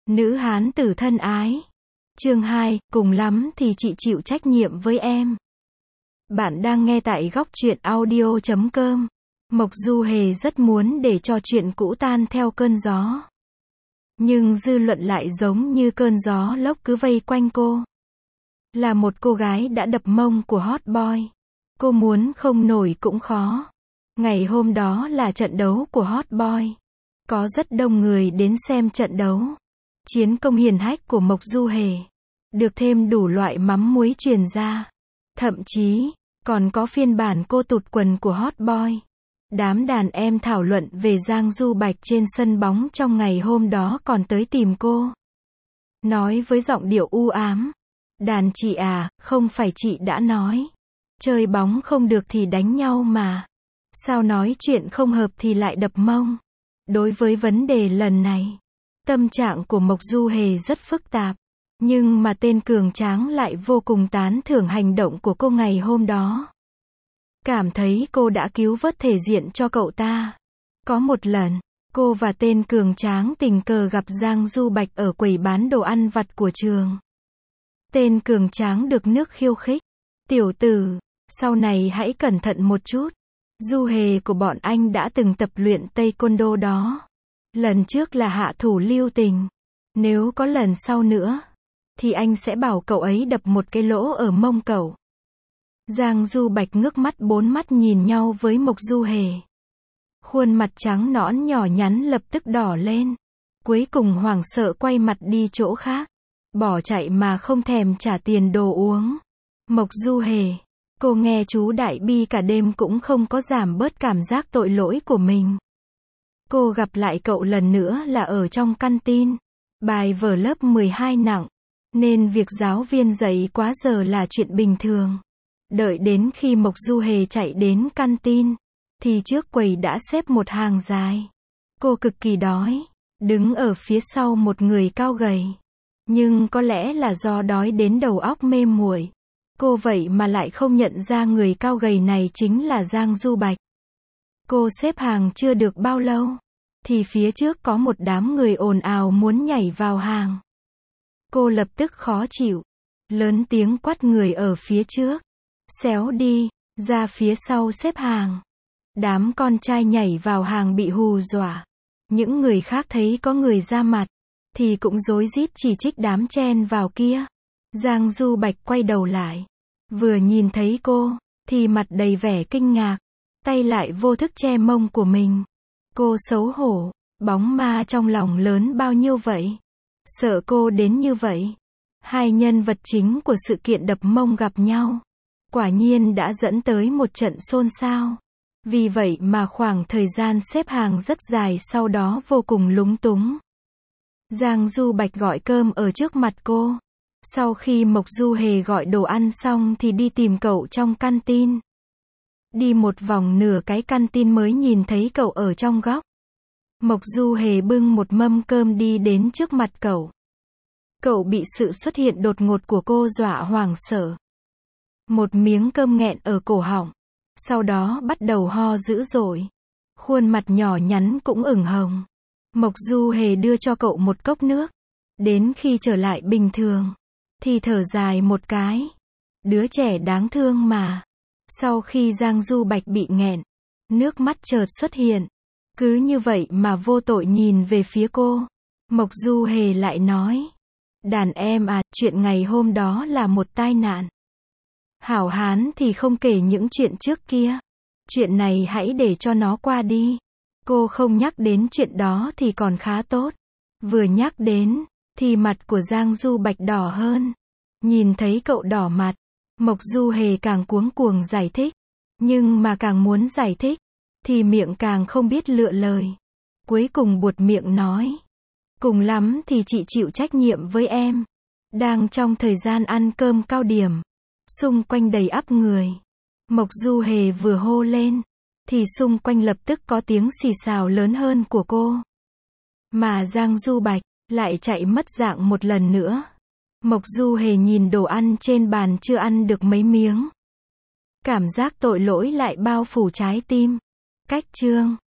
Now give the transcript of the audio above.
Nữ hán tử thân ái. Chương 2, cùng lắm thì chị chịu trách nhiệm với em. Bạn đang nghe tại góc truyện audio.com. Mộc Du Hề rất muốn để cho chuyện cũ tan theo cơn gió. Nhưng dư luận lại giống như cơn gió lốc cứ vây quanh cô. Là một cô gái đã đập mông của hot boy. Cô muốn không nổi cũng khó. Ngày hôm đó là trận đấu của hot boy. Có rất đông người đến xem trận đấu. Chiến công hiển hách của Mộc Du Hề. Được thêm đủ loại mắm muối truyền ra. Thậm chí, còn có phiên bản cô tụt quần của hot boy. Đám đàn em thảo luận về Giang Du Bạch trên sân bóng trong ngày hôm đó còn tới tìm cô. Nói với giọng điệu u ám. Đàn chị à, không phải chị đã nói. Chơi bóng không được thì đánh nhau mà. Sao nói chuyện không hợp thì lại đập mông. Đối với vấn đề lần này, tâm trạng của Mộc Du Hề rất phức tạp. Nhưng mà tên cường tráng lại vô cùng tán thưởng hành động của cô ngày hôm đó. Cảm thấy cô đã cứu vớt thể diện cho cậu ta. Có một lần, cô và tên cường tráng tình cờ gặp Giang Du Bạch ở quầy bán đồ ăn vặt của trường. Tên cường tráng được nước khiêu khích. Tiểu tử, sau này hãy cẩn thận một chút. Du Hề của bọn anh đã từng tập luyện taekwondo đó. Lần trước là hạ thủ lưu tình. Nếu có lần sau nữa, thì anh sẽ bảo cậu ấy đập một cái lỗ ở mông cậu. Giang Du Bạch ngước mắt bốn mắt nhìn nhau với Mộc Du Hề. Khuôn mặt trắng nõn nhỏ nhắn lập tức đỏ lên. Cuối cùng hoảng sợ quay mặt đi chỗ khác. Bỏ chạy mà không thèm trả tiền đồ uống. Mộc Du Hề, cô nghe chú đại bi cả đêm cũng không có giảm bớt cảm giác tội lỗi của mình. Cô gặp lại cậu lần nữa là ở trong căn tin. Bài vở lớp 12 nặng, nên việc giáo viên dạy quá giờ là chuyện bình thường. Đợi đến khi Mộc Du Hề chạy đến căn tin, thì trước quầy đã xếp một hàng dài. Cô cực kỳ đói, đứng ở phía sau một người cao gầy. Nhưng có lẽ là do đói đến đầu óc mê muội, cô vậy mà lại không nhận ra người cao gầy này chính là Giang Du Bạch. Cô xếp hàng chưa được bao lâu, thì phía trước có một đám người ồn ào muốn nhảy vào hàng. Cô lập tức khó chịu, lớn tiếng quát người ở phía trước. Xéo đi, ra phía sau xếp hàng. Đám con trai nhảy vào hàng bị hù dọa. Những người khác thấy có người ra mặt, thì cũng rối rít chỉ trích đám chen vào kia. Giang Du Bạch quay đầu lại. Vừa nhìn thấy cô, thì mặt đầy vẻ kinh ngạc. Tay lại vô thức che mông của mình. Cô xấu hổ, bóng ma trong lòng lớn bao nhiêu vậy? Sợ cô đến như vậy. Hai nhân vật chính của sự kiện đập mông gặp nhau. Quả nhiên đã dẫn tới một trận xôn xao. Vì vậy mà khoảng thời gian xếp hàng rất dài sau đó vô cùng lúng túng. Giang Du Bạch gọi cơm ở trước mặt cô. Sau khi Mộc Du Hề gọi đồ ăn xong thì đi tìm cậu trong căn tin. Đi một vòng nửa cái căn tin mới nhìn thấy cậu ở trong góc. Mộc Du Hề bưng một mâm cơm đi đến trước mặt cậu. Cậu bị sự xuất hiện đột ngột của cô dọa hoảng sợ. Một miếng cơm nghẹn ở cổ họng. Sau đó bắt đầu ho dữ dội. Khuôn mặt nhỏ nhắn cũng ửng hồng. Mộc Du Hề đưa cho cậu một cốc nước. Đến khi trở lại bình thường, thì thở dài một cái. Đứa trẻ đáng thương mà. Sau khi Giang Du Bạch bị nghẹn, nước mắt chợt xuất hiện. Cứ như vậy mà vô tội nhìn về phía cô. Mộc Du Hề lại nói. Đàn em à, chuyện ngày hôm đó là một tai nạn. Hảo hán thì không kể những chuyện trước kia. Chuyện này hãy để cho nó qua đi. Cô không nhắc đến chuyện đó thì còn khá tốt. Vừa nhắc đến, thì mặt của Giang Du Bạch đỏ hơn. Nhìn thấy cậu đỏ mặt, Mộc Du Hề càng cuống cuồng giải thích. Nhưng mà càng muốn giải thích, thì miệng càng không biết lựa lời. Cuối cùng buột miệng nói. Cùng lắm thì chị chịu trách nhiệm với em. Đang trong thời gian ăn cơm cao điểm. Xung quanh đầy ắp người. Mộc Du Hề vừa hô lên, thì xung quanh lập tức có tiếng xì xào lớn hơn của cô. Mà Giang Du Bạch lại chạy mất dạng một lần nữa. Mộc Du Hề nhìn đồ ăn trên bàn chưa ăn được mấy miếng. Cảm giác tội lỗi lại bao phủ trái tim. Cách chương